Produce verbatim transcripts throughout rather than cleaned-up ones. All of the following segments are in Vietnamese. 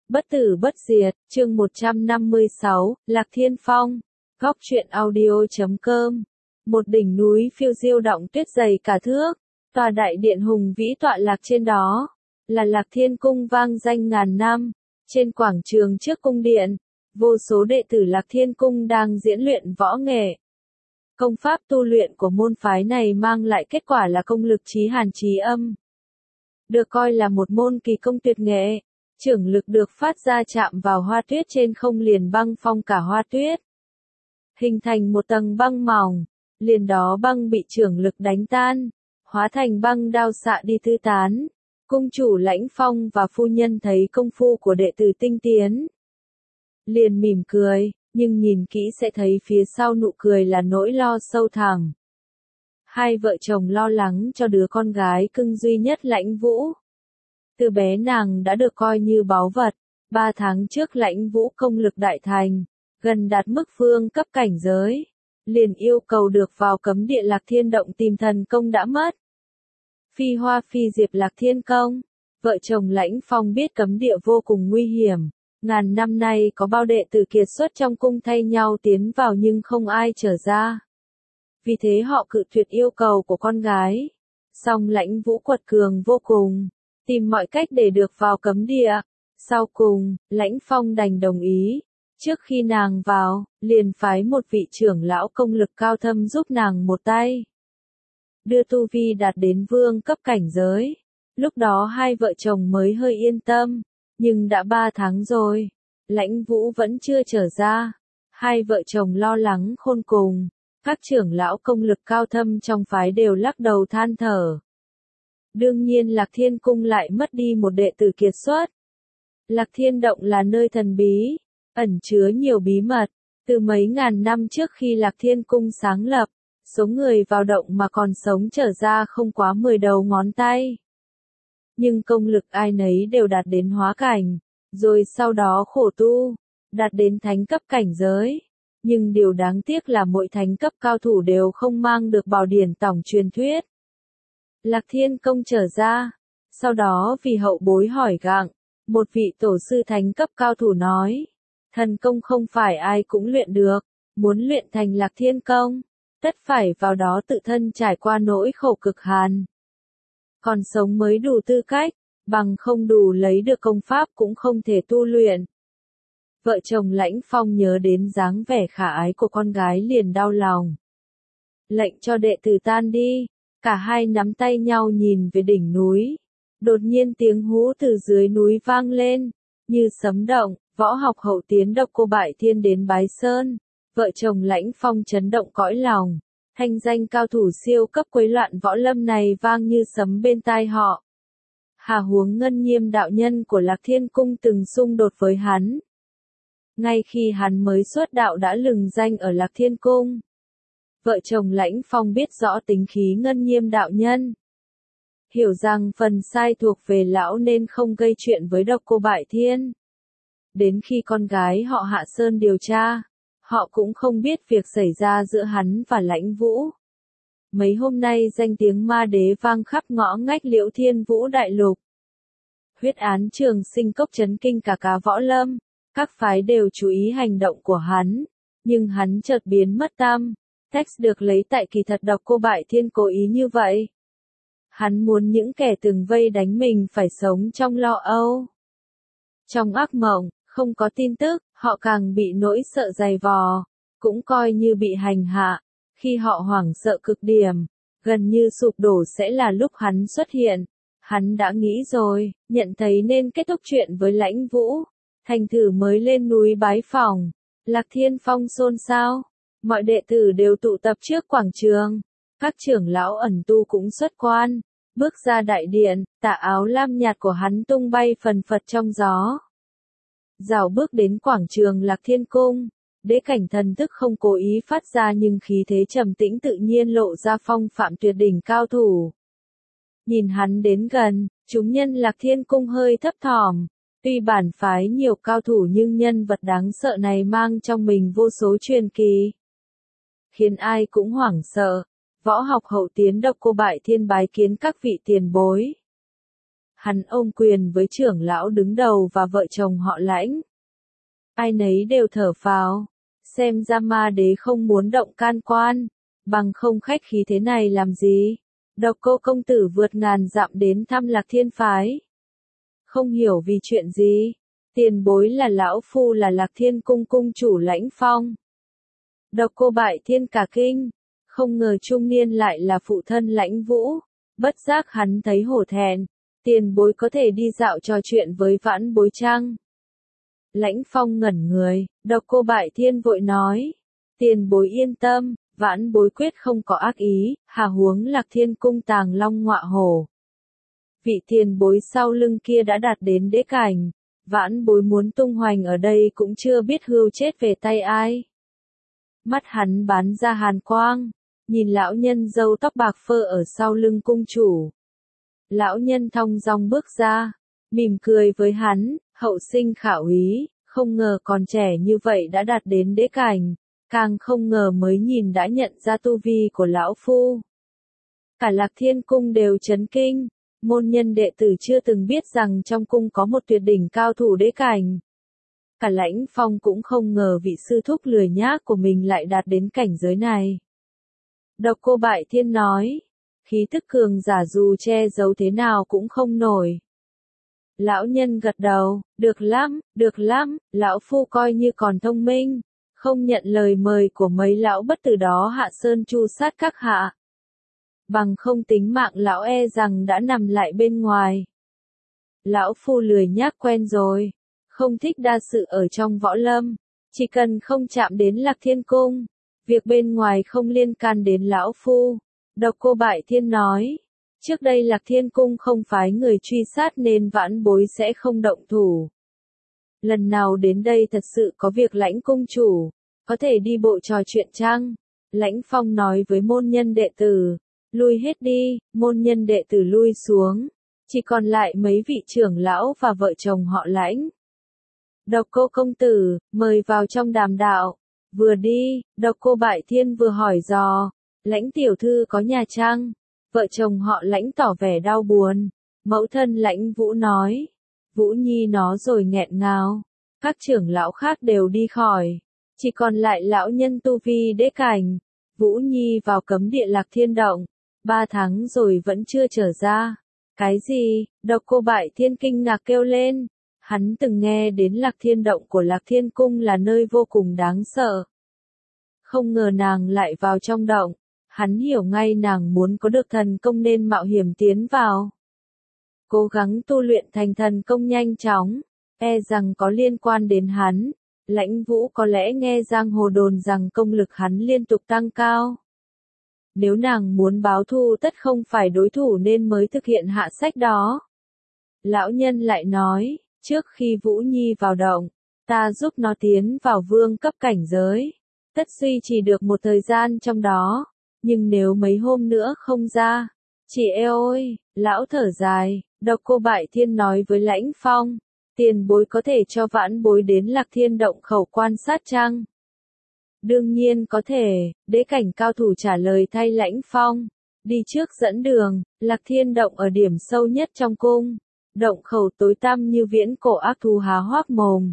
Bất tử bất diệt, chương một trăm năm mươi sáu, Lạc Thiên Phong, góc truyện audio chấm com. Một đỉnh núi phiêu diêu đọng tuyết dày cả thước, tòa đại điện hùng vĩ tọa lạc trên đó, là Lạc Thiên Cung vang danh ngàn năm. Trên quảng trường trước cung điện, vô số đệ tử Lạc Thiên Cung đang diễn luyện võ nghệ. Công pháp tu luyện của môn phái này mang lại kết quả là công lực chí hàn chí âm. Được coi là một môn kỳ công tuyệt nghệ. Chưởng lực được phát ra chạm vào hoa tuyết trên không liền băng phong cả hoa tuyết. Hình thành một tầng băng mỏng, liền đó băng bị chưởng lực đánh tan, hóa thành băng đao xạ đi tứ tán. Cung chủ Lãnh Phong và phu nhân thấy công phu của đệ tử tinh tiến, liền mỉm cười, nhưng nhìn kỹ sẽ thấy phía sau nụ cười là nỗi lo sâu thẳm. Hai vợ chồng lo lắng cho đứa con gái cưng duy nhất Lãnh Vũ. Từ bé nàng đã được coi như báu vật, ba tháng trước Lãnh Vũ công lực đại thành, gần đạt mức vương cấp cảnh giới, liền yêu cầu được vào cấm địa Lạc Thiên Động tìm thần công đã mất. Phi Hoa Phi Diệp Lạc Thiên Công, vợ chồng Lãnh Phong biết cấm địa vô cùng nguy hiểm, ngàn năm nay có bao đệ tử kiệt xuất trong cung thay nhau tiến vào nhưng không ai trở ra. Vì thế họ cự tuyệt yêu cầu của con gái, song Lãnh Vũ quật cường vô cùng, tìm mọi cách để được vào cấm địa. Sau cùng, Lãnh Phong đành đồng ý. Trước khi nàng vào, liền phái một vị trưởng lão công lực cao thâm giúp nàng một tay, đưa tu vi đạt đến vương cấp cảnh giới. Lúc đó hai vợ chồng mới hơi yên tâm, nhưng đã ba tháng rồi, Lãnh Vũ vẫn chưa trở ra. Hai vợ chồng lo lắng khôn cùng, các trưởng lão công lực cao thâm trong phái đều lắc đầu than thở. Đương nhiên Lạc Thiên Cung lại mất đi một đệ tử kiệt xuất. Lạc Thiên Động là nơi thần bí, ẩn chứa nhiều bí mật. Từ mấy ngàn năm trước khi Lạc Thiên Cung sáng lập, số người vào động mà còn sống trở ra không quá mười đầu ngón tay. Nhưng công lực ai nấy đều đạt đến hóa cảnh, rồi sau đó khổ tu, đạt đến thánh cấp cảnh giới. Nhưng điều đáng tiếc là mỗi thánh cấp cao thủ đều không mang được bảo điển tổng truyền thuyết. Lạc Thiên Công trở ra, sau đó vì hậu bối hỏi gặng, một vị tổ sư thánh cấp cao thủ nói, thần công không phải ai cũng luyện được, muốn luyện thành Lạc Thiên Công, tất phải vào đó tự thân trải qua nỗi khổ cực hàn. Còn sống mới đủ tư cách, bằng không đủ lấy được công pháp cũng không thể tu luyện. Vợ chồng Lãnh Phong nhớ đến dáng vẻ khả ái của con gái liền đau lòng. Lệnh cho đệ tử tan đi. Cả hai nắm tay nhau nhìn về đỉnh núi. Đột nhiên tiếng hú từ dưới núi vang lên, như sấm động. Võ học hậu tiến Độc Cô Bại Thiên đến Bái Sơn. Vợ chồng Lãnh Phong chấn động cõi lòng. Thanh danh cao thủ siêu cấp quấy loạn võ lâm này vang như sấm bên tai họ. Hà huống Ngân Nhiêm đạo nhân của Lạc Thiên Cung từng xung đột với hắn. Ngay khi hắn mới xuất đạo đã lừng danh ở Lạc Thiên Cung. Vợ chồng Lãnh Phong biết rõ tính khí Ngân Nhiêm đạo nhân. Hiểu rằng phần sai thuộc về lão nên không gây chuyện với Độc Cô Bại Thiên. Đến khi con gái họ Hạ Sơn điều tra, họ cũng không biết việc xảy ra giữa hắn và Lãnh Vũ. Mấy hôm nay danh tiếng ma đế vang khắp ngõ ngách Liễu Thiên Vũ đại lục. Huyết án Trường Sinh Cốc chấn kinh cả cá võ lâm, các phái đều chú ý hành động của hắn, nhưng hắn chợt biến mất tâm. Text được lấy tại kỳ thật Độc Cô Bại Thiên cố ý như vậy. Hắn muốn những kẻ từng vây đánh mình phải sống trong lo âu. Trong ác mộng, không có tin tức, họ càng bị nỗi sợ dày vò, cũng coi như bị hành hạ. Khi họ hoảng sợ cực điểm, gần như sụp đổ sẽ là lúc hắn xuất hiện. Hắn đã nghĩ rồi, nhận thấy nên kết thúc chuyện với Lãnh Vũ. Thành thử mới lên núi bái phỏng. Lạc Thiên Phong xôn xao. Mọi đệ tử đều tụ tập trước quảng trường. Các trưởng lão ẩn tu cũng xuất quan. Bước ra đại điện, tà áo lam nhạt của hắn tung bay phần phật trong gió. Rảo bước đến quảng trường Lạc Thiên Cung. Đế cảnh thần thức không cố ý phát ra nhưng khí thế trầm tĩnh tự nhiên lộ ra phong phạm tuyệt đỉnh cao thủ. Nhìn hắn đến gần, chúng nhân Lạc Thiên Cung hơi thấp thỏm. Tuy bản phái nhiều cao thủ nhưng nhân vật đáng sợ này mang trong mình vô số truyền kỳ. Khiến ai cũng hoảng sợ. Võ học hậu tiến Độc Cô Bại Thiên bái kiến các vị tiền bối. Hắn ôm quyền với trưởng lão đứng đầu và vợ chồng họ Lãnh. Ai nấy đều thở phào, xem ra ma đế không muốn động can quan, bằng không khách khí thế này làm gì. Độc Cô công tử vượt ngàn dặm đến thăm Lạc Thiên phái. Không hiểu vì chuyện gì, tiền bối là lão phu là Lạc Thiên cung cung chủ Lãnh Phong. Độc Cô Bại Thiên cả kinh, không ngờ trung niên lại là phụ thân Lãnh Vũ, bất giác hắn thấy hổ thẹn, tiền bối có thể đi dạo trò chuyện với vãn bối chăng? Lãnh Phong ngẩn người, Độc Cô Bại Thiên vội nói, tiền bối yên tâm, vãn bối quyết không có ác ý, hà huống Lạc Thiên cung tàng long ngọa hổ. Vị tiền bối sau lưng kia đã đạt đến đế cảnh, vãn bối muốn tung hoành ở đây cũng chưa biết hưu chết về tay ai. Mắt hắn bắn ra hàn quang, nhìn lão nhân râu tóc bạc phơ ở sau lưng cung chủ. Lão nhân thong dong bước ra, mỉm cười với hắn, hậu sinh khả úy, không ngờ còn trẻ như vậy đã đạt đến đế cảnh, càng không ngờ mới nhìn đã nhận ra tu vi của lão phu. Cả Lạc Thiên cung đều chấn kinh, môn nhân đệ tử chưa từng biết rằng trong cung có một tuyệt đỉnh cao thủ đế cảnh. Cả Lãnh Phong cũng không ngờ vị sư thúc lười nhác của mình lại đạt đến cảnh giới này. Độc Cô Bại Thiên nói, khí tức cường giả dù che giấu thế nào cũng không nổi. Lão nhân gật đầu, được lắm, được lắm, lão phu coi như còn thông minh, không nhận lời mời của mấy lão bất tử đó hạ sơn chu sát các hạ. Bằng không tính mạng lão e rằng đã nằm lại bên ngoài. Lão phu lười nhác quen rồi, không thích đa sự ở trong võ lâm, chỉ cần không chạm đến Lạc Thiên cung, việc bên ngoài không liên can đến lão phu. Độc Cô Bại Thiên nói, trước đây Lạc Thiên cung không phái người truy sát nên vãn bối sẽ không động thủ. Lần nào đến đây thật sự có việc Lãnh cung chủ, có thể đi bộ trò chuyện chăng? Lãnh Phong nói với môn nhân đệ tử, lui hết đi, môn nhân đệ tử lui xuống, chỉ còn lại mấy vị trưởng lão và vợ chồng họ Lãnh. Độc Cô công tử, mời vào trong đàm đạo. Vừa đi, Độc Cô Bại Thiên vừa hỏi dò, Lãnh tiểu thư có nhà chăng? Vợ chồng họ Lãnh tỏ vẻ đau buồn. Mẫu thân Lãnh Vũ nói, Vũ Nhi nó rồi nghẹn ngào. Các trưởng lão khác đều đi khỏi, chỉ còn lại lão nhân tu vi đế cảnh. Vũ Nhi vào cấm địa Lạc Thiên động, ba tháng rồi vẫn chưa trở ra. Cái gì? Độc Cô Bại Thiên kinh ngạc kêu lên. Hắn từng nghe đến Lạc Thiên động của Lạc Thiên cung là nơi vô cùng đáng sợ. Không ngờ nàng lại vào trong động, hắn hiểu ngay nàng muốn có được thần công nên mạo hiểm tiến vào. Cố gắng tu luyện thành thần công nhanh chóng, e rằng có liên quan đến hắn. Lãnh Vũ có lẽ nghe giang hồ đồn rằng công lực hắn liên tục tăng cao. Nếu nàng muốn báo thù tất không phải đối thủ nên mới thực hiện hạ sách đó. Lão nhân lại nói, trước khi Vũ Nhi vào động, ta giúp nó tiến vào vương cấp cảnh giới. Tất suy chỉ được một thời gian trong đó, nhưng nếu mấy hôm nữa không ra, chị eo ơi, lão thở dài. Độc Cô Bại Thiên nói với Lãnh Phong, tiền bối có thể cho vãn bối đến Lạc Thiên động khẩu quan sát chăng? Đương nhiên có thể, đế cảnh cao thủ trả lời thay Lãnh Phong, đi trước dẫn đường. Lạc Thiên động ở điểm sâu nhất trong cung, động khẩu tối tăm như viễn cổ ác thú há hoác mồm,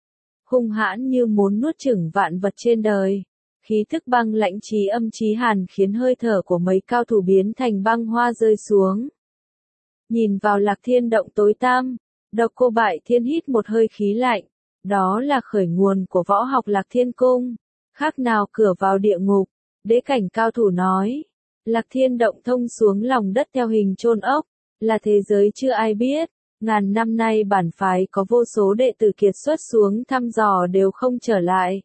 hung hãn như muốn nuốt chửng vạn vật trên đời. Khí thức băng lãnh chí âm chí hàn khiến hơi thở của mấy cao thủ biến thành băng hoa rơi xuống. Nhìn vào Lạc Thiên động tối tăm, Độc Cô Bại Thiên hít một hơi khí lạnh, đó là khởi nguồn của võ học Lạc Thiên cung, khác nào cửa vào địa ngục. Đế cảnh cao thủ nói, Lạc Thiên động thông xuống lòng đất theo hình chôn ốc, là thế giới chưa ai biết. Ngàn năm nay bản phái có vô số đệ tử kiệt xuất xuống thăm dò đều không trở lại.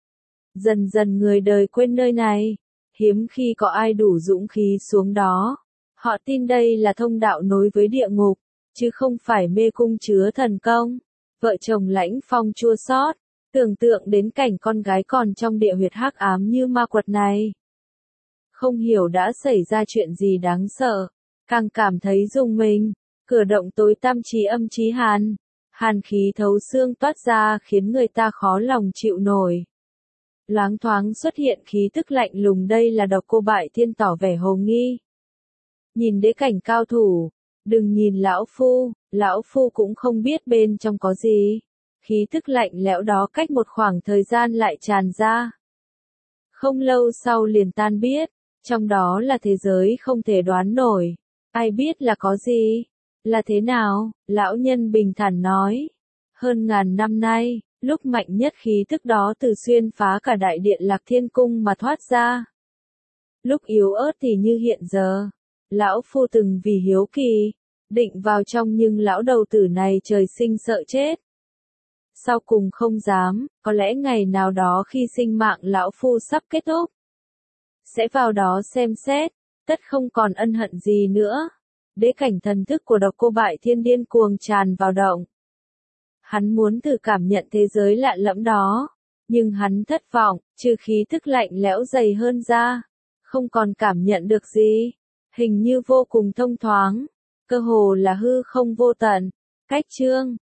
Dần dần người đời quên nơi này, hiếm khi có ai đủ dũng khí xuống đó. Họ tin đây là thông đạo nối với địa ngục, chứ không phải mê cung chứa thần công. Vợ chồng Lãnh Phong chua xót, tưởng tượng đến cảnh con gái còn trong địa huyệt hắc ám như ma quật này. Không hiểu đã xảy ra chuyện gì đáng sợ, càng cảm thấy rùng mình. Cửa động tối tăm chí âm chí hàn, hàn khí thấu xương toát ra khiến người ta khó lòng chịu nổi. Loáng thoáng xuất hiện khí tức lạnh lùng, đây là Độc Cô Bại Thiên tỏ vẻ hồ nghi. Nhìn đế cảnh cao thủ, Đừng nhìn lão phu, lão phu cũng không biết bên trong có gì. Khí tức lạnh lẽo đó cách một khoảng thời gian lại tràn ra. Không lâu sau liền tan biết, trong đó là thế giới không thể đoán nổi. Ai biết là có gì? Là thế nào? Lão nhân bình thản nói. Hơn ngàn năm nay, lúc mạnh nhất khí tức đó từ xuyên phá cả đại điện Lạc Thiên Cung mà thoát ra. Lúc yếu ớt thì như hiện giờ. Lão phu từng vì hiếu kỳ, định vào trong nhưng lão đầu tử này trời sinh sợ chết. Sau cùng không dám, có lẽ ngày nào đó khi sinh mạng lão phu sắp kết thúc, sẽ vào đó xem xét, tất không còn ân hận gì nữa. Đế cảnh thần thức của Độc Cô Bại Thiên điên cuồng tràn vào động. Hắn muốn thử cảm nhận thế giới lạ lẫm đó, nhưng hắn thất vọng, trừ khí thức lạnh lẽo dày hơn ra, không còn cảm nhận được gì. Hình như vô cùng thông thoáng, cơ hồ là hư không vô tận. Cách chương